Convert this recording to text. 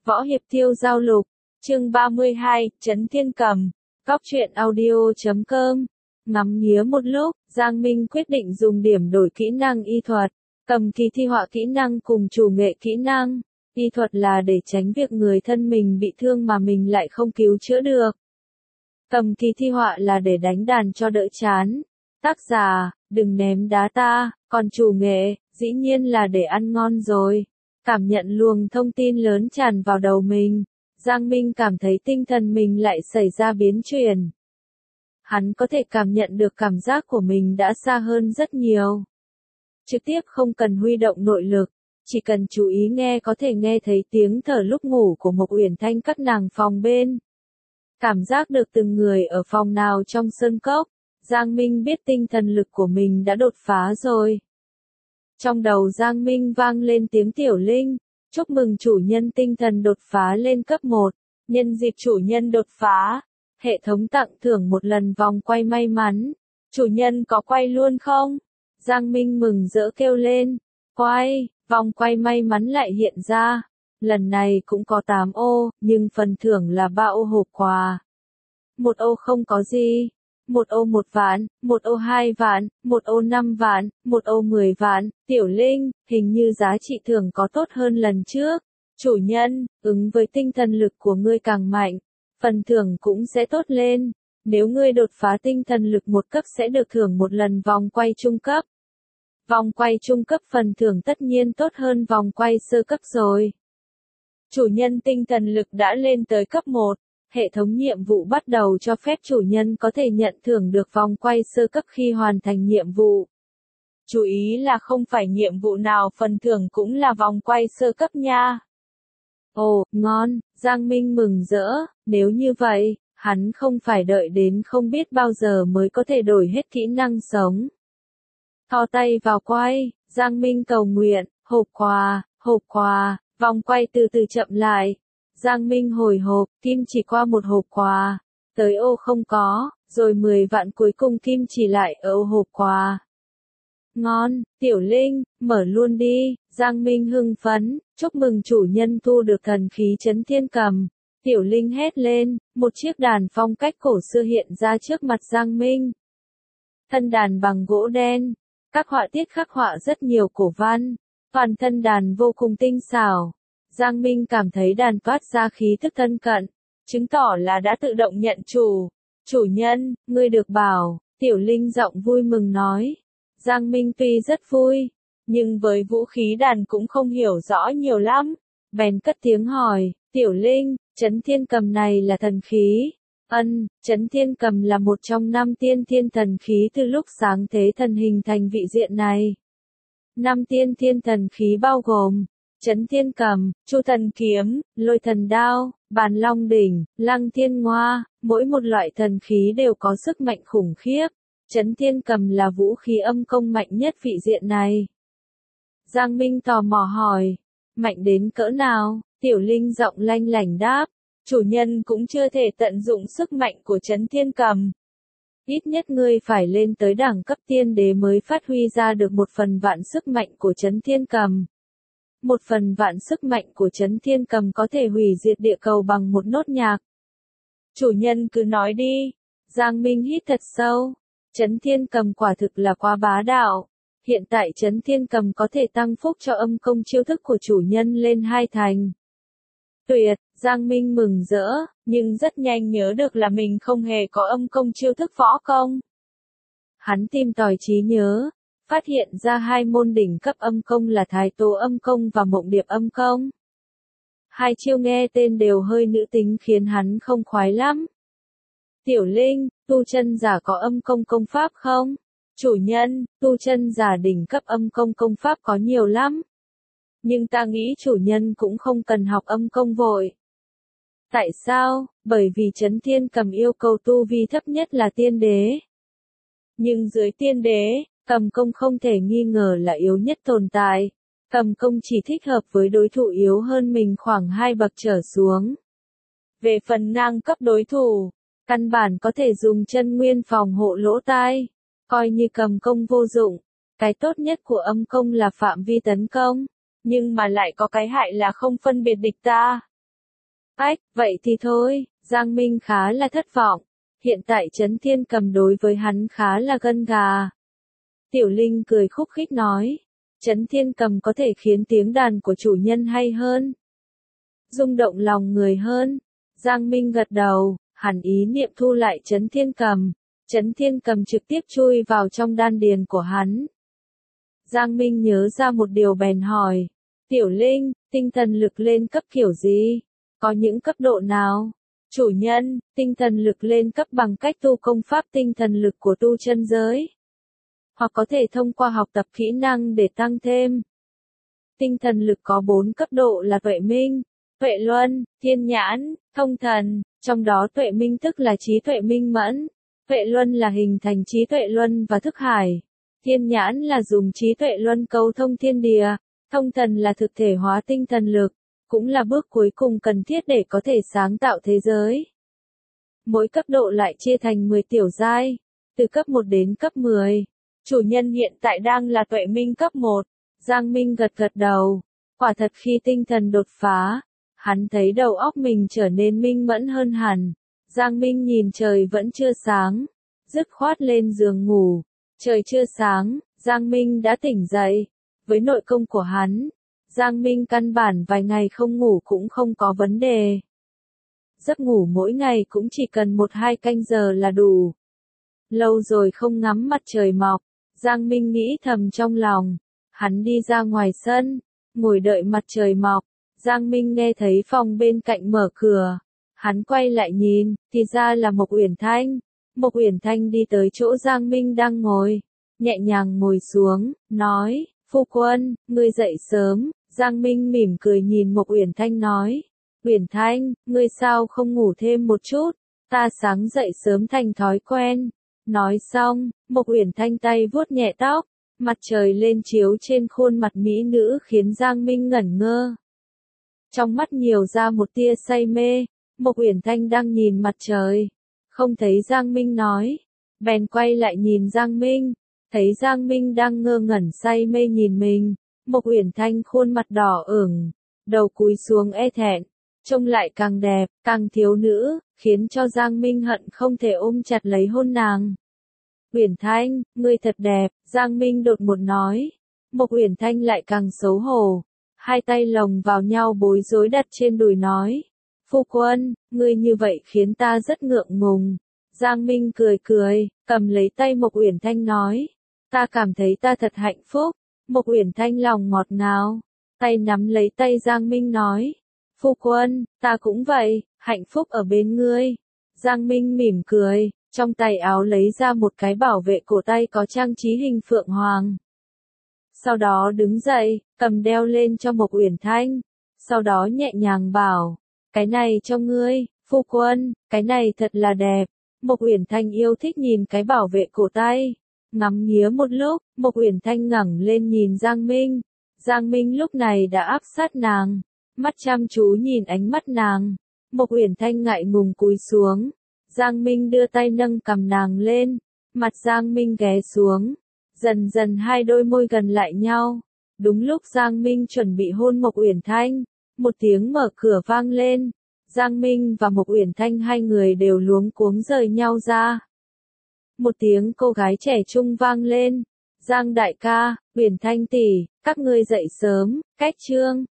Võ Hiệp Tiêu Giao Lục, chương 32, Trấn Thiên Cầm, Góc truyện audio.com. Ngắm nghía một lúc, Giang Minh quyết định dùng điểm đổi kỹ năng y thuật, cầm kỳ thi họa kỹ năng cùng chủ nghệ kỹ năng. Y thuật là để tránh việc người thân mình bị thương mà mình lại không cứu chữa được. Cầm kỳ thi họa là để đánh đàn cho đỡ chán. Tác giả, đừng ném đá ta, còn chủ nghệ, dĩ nhiên là để ăn ngon rồi. Cảm nhận luồng thông tin lớn tràn vào đầu mình, Giang Minh cảm thấy tinh thần mình lại xảy ra biến chuyển. Hắn có thể cảm nhận được cảm giác của mình đã xa hơn rất nhiều. Trực tiếp không cần huy động nội lực, chỉ cần chú ý nghe có thể nghe thấy tiếng thở lúc ngủ của Mộc Uyển Thanh các nàng phòng bên. Cảm giác được từng người ở phòng nào trong sơn cốc, Giang Minh biết tinh thần lực của mình đã đột phá rồi. Trong đầu Giang Minh vang lên tiếng Tiểu Linh, chúc mừng chủ nhân tinh thần đột phá lên cấp 1, nhân dịp chủ nhân đột phá, hệ thống tặng thưởng một lần vòng quay may mắn, chủ nhân có quay luôn không? Giang Minh mừng rỡ kêu lên, quay, vòng quay may mắn lại hiện ra, lần này cũng có 8 ô, nhưng phần thưởng là 3 ô hộp quà. Một ô không có gì. Một ô 1 vạn, một ô 2 vạn, một ô 5 vạn, một ô 10 vạn, Tiểu Linh, hình như giá trị thưởng có tốt hơn lần trước. Chủ nhân, ứng với tinh thần lực của ngươi càng mạnh, phần thưởng cũng sẽ tốt lên. Nếu ngươi đột phá tinh thần lực 1 cấp sẽ được thưởng một lần vòng quay trung cấp. Vòng quay trung cấp phần thưởng tất nhiên tốt hơn vòng quay sơ cấp rồi. Chủ nhân tinh thần lực đã lên tới cấp 1. Hệ thống nhiệm vụ bắt đầu cho phép chủ nhân có thể nhận thưởng được vòng quay sơ cấp khi hoàn thành nhiệm vụ. Chú ý là không phải nhiệm vụ nào phần thưởng cũng là vòng quay sơ cấp nha. Ồ, ngon, Giang Minh mừng rỡ, nếu như vậy, hắn không phải đợi đến không biết bao giờ mới có thể đổi hết kỹ năng sống. Thò tay vào quay, Giang Minh cầu nguyện, hộp quà, vòng quay từ từ chậm lại. Giang Minh hồi hộp, kim chỉ qua một hộp quà, tới ô không có, rồi 10 vạn cuối cùng kim chỉ lại ở ô hộp quà. Ngon, Tiểu Linh, mở luôn đi, Giang Minh hưng phấn, chúc mừng chủ nhân thu được thần khí Trấn Thiên Cầm. Tiểu Linh hét lên, một chiếc đàn phong cách cổ xưa hiện ra trước mặt Giang Minh. Thân đàn bằng gỗ đen, các họa tiết khắc họa rất nhiều cổ văn, toàn thân đàn vô cùng tinh xảo. Giang Minh cảm thấy đàn toát ra khí thức thân cận, chứng tỏ là đã tự động nhận chủ. Chủ nhân, ngươi được bảo, Tiểu Linh giọng vui mừng nói. Giang Minh tuy rất vui, nhưng với vũ khí đàn cũng không hiểu rõ nhiều lắm. Bèn cất tiếng hỏi, Tiểu Linh, Trấn Thiên Cầm này là thần khí? Trấn Thiên Cầm là một trong 5 tiên thiên thần khí từ lúc sáng thế thần hình thành vị diện này. 5 tiên thiên thần khí bao gồm Trấn Thiên Cầm, Chu Thần Kiếm, Lôi Thần Đao, Bàn Long Đỉnh, Lăng Thiên Ngoa, mỗi một loại thần khí đều có sức mạnh khủng khiếp. Trấn Thiên Cầm là vũ khí âm công mạnh nhất vị diện này. Giang Minh tò mò hỏi, mạnh đến cỡ nào? Tiểu Linh giọng lanh lảnh đáp, chủ nhân cũng chưa thể tận dụng sức mạnh của Trấn Thiên Cầm. Ít nhất ngươi phải lên tới đẳng cấp tiên đế mới phát huy ra được 1/1000 sức mạnh của Trấn Thiên Cầm. 1/1000 sức mạnh của Trấn Thiên Cầm có thể hủy diệt địa cầu bằng một nốt nhạc. Chủ nhân cứ nói đi. Giang Minh hít thật sâu. Trấn Thiên Cầm quả thực là quá bá đạo. Hiện tại Trấn Thiên Cầm có thể tăng phúc cho âm công chiêu thức của chủ nhân lên 2 thành. Tuyệt, Giang Minh mừng rỡ, nhưng rất nhanh nhớ được là mình không hề có âm công chiêu thức võ công. Hắn tìm tòi trí nhớ, phát hiện ra 2 môn đỉnh cấp âm công là Thái Tố âm công và Mộng Điệp âm công. 2 chiêu nghe tên đều hơi nữ tính khiến hắn không khoái lắm. Tiểu Linh, tu chân giả có âm công công pháp không? Chủ nhân, tu chân giả đỉnh cấp âm công công pháp có nhiều lắm. Nhưng ta nghĩ chủ nhân cũng không cần học âm công vội. Tại sao? Bởi vì Trấn Thiên Cầm yêu cầu tu vi thấp nhất là tiên đế. Nhưng dưới tiên đế, cầm công không thể nghi ngờ là yếu nhất tồn tại. Cầm công chỉ thích hợp với đối thủ yếu hơn mình khoảng 2 bậc trở xuống. Về phần ngang cấp đối thủ, căn bản có thể dùng chân nguyên phòng hộ lỗ tai, coi như cầm công vô dụng. Cái tốt nhất của âm công là phạm vi tấn công, nhưng mà lại có cái hại là không phân biệt địch ta. Ách, vậy thì thôi, Giang Minh khá là thất vọng. Hiện tại Trấn Thiên Cầm đối với hắn khá là gân gà. Tiểu Linh cười khúc khích nói, Trấn Thiên Cầm có thể khiến tiếng đàn của chủ nhân hay hơn, rung động lòng người hơn. Giang Minh gật đầu, hắn ý niệm thu lại Trấn Thiên Cầm. Trấn Thiên Cầm trực tiếp chui vào trong đan điền của hắn. Giang Minh nhớ ra một điều bèn hỏi, Tiểu Linh, tinh thần lực lên cấp kiểu gì? Có những cấp độ nào? Chủ nhân, tinh thần lực lên cấp bằng cách tu công pháp tinh thần lực của tu chân giới. Hoặc có thể thông qua học tập kỹ năng để tăng thêm. Tinh thần lực có 4 cấp độ là tuệ minh, tuệ luân, thiên nhãn, thông thần, trong đó tuệ minh tức là trí tuệ minh mẫn, tuệ luân là hình thành trí tuệ luân và thức hải, thiên nhãn là dùng trí tuệ luân cầu thông thiên địa, thông thần là thực thể hóa tinh thần lực, cũng là bước cuối cùng cần thiết để có thể sáng tạo thế giới. Mỗi cấp độ lại chia thành 10 tiểu giai, từ cấp 1 đến cấp 10. Chủ nhân hiện tại đang là tuệ minh cấp 1. Giang Minh gật gật đầu. Quả thật khi tinh thần đột phá, hắn thấy đầu óc mình trở nên minh mẫn hơn hẳn. Giang Minh nhìn trời vẫn chưa sáng, dứt khoát lên giường ngủ. Trời chưa sáng, Giang Minh đã tỉnh dậy. Với nội công của hắn, Giang Minh căn bản vài ngày không ngủ cũng không có vấn đề. Giấc ngủ mỗi ngày cũng chỉ cần 1-2 canh giờ là đủ. Lâu rồi không ngắm mặt trời mọc, Giang Minh nghĩ thầm trong lòng. Hắn đi ra ngoài sân, ngồi đợi mặt trời mọc. Giang Minh nghe thấy phòng bên cạnh mở cửa. Hắn quay lại nhìn, thì ra là Mộc Uyển Thanh. Mộc Uyển Thanh đi tới chỗ Giang Minh đang ngồi, nhẹ nhàng ngồi xuống, nói, phu quân, ngươi dậy sớm. Giang Minh mỉm cười nhìn Mộc Uyển Thanh nói, Uyển Thanh, ngươi sao không ngủ thêm một chút, ta sáng dậy sớm thành thói quen. Nói xong, Mộc Uyển Thanh tay vuốt nhẹ tóc, mặt trời lên chiếu trên khuôn mặt mỹ nữ khiến Giang Minh ngẩn ngơ. Trong mắt nhiều ra một tia say mê, Mộc Uyển Thanh đang nhìn mặt trời, không thấy Giang Minh nói, bèn quay lại nhìn Giang Minh, thấy Giang Minh đang ngơ ngẩn say mê nhìn mình. Mộc Uyển Thanh khuôn mặt đỏ ửng, đầu cúi xuống e thẹn, trông lại càng đẹp, càng thiếu nữ, khiến cho Giang Minh hận không thể ôm chặt lấy hôn nàng. Uyển Thanh, ngươi thật đẹp, Giang Minh đột ngột nói. Mộc Uyển Thanh lại càng xấu hổ, hai tay lồng vào nhau bối rối đặt trên đùi nói. Phu quân, ngươi như vậy khiến ta rất ngượng ngùng. Giang Minh cười cười, cầm lấy tay Mộc Uyển Thanh nói. Ta cảm thấy ta thật hạnh phúc. Mộc Uyển Thanh lòng ngọt ngào, tay nắm lấy tay Giang Minh nói. Phu quân, ta cũng vậy, hạnh phúc ở bên ngươi. Giang Minh mỉm cười, trong tay áo lấy ra một cái bảo vệ cổ tay có trang trí hình phượng hoàng. Sau đó đứng dậy, cầm đeo lên cho Mộc Uyển Thanh. Sau đó nhẹ nhàng bảo, cái này cho ngươi, phu quân, cái này thật là đẹp. Mộc Uyển Thanh yêu thích nhìn cái bảo vệ cổ tay. Ngắm nghía một lúc, Mộc Uyển Thanh ngẩng lên nhìn Giang Minh. Giang Minh lúc này đã áp sát nàng, mắt chăm chú nhìn ánh mắt nàng. Mộc Uyển Thanh ngại ngùng cúi xuống. Giang Minh đưa tay nâng cằm nàng lên, mặt Giang Minh ghé xuống. Dần dần hai đôi môi gần lại nhau. Đúng lúc Giang Minh chuẩn bị hôn Mộc Uyển Thanh, một tiếng mở cửa vang lên. Giang Minh và Mộc Uyển Thanh hai người đều luống cuống rời nhau ra. Một tiếng cô gái trẻ trung vang lên. Giang đại ca, Uyển Thanh tỷ, các ngươi dậy sớm, cách chương.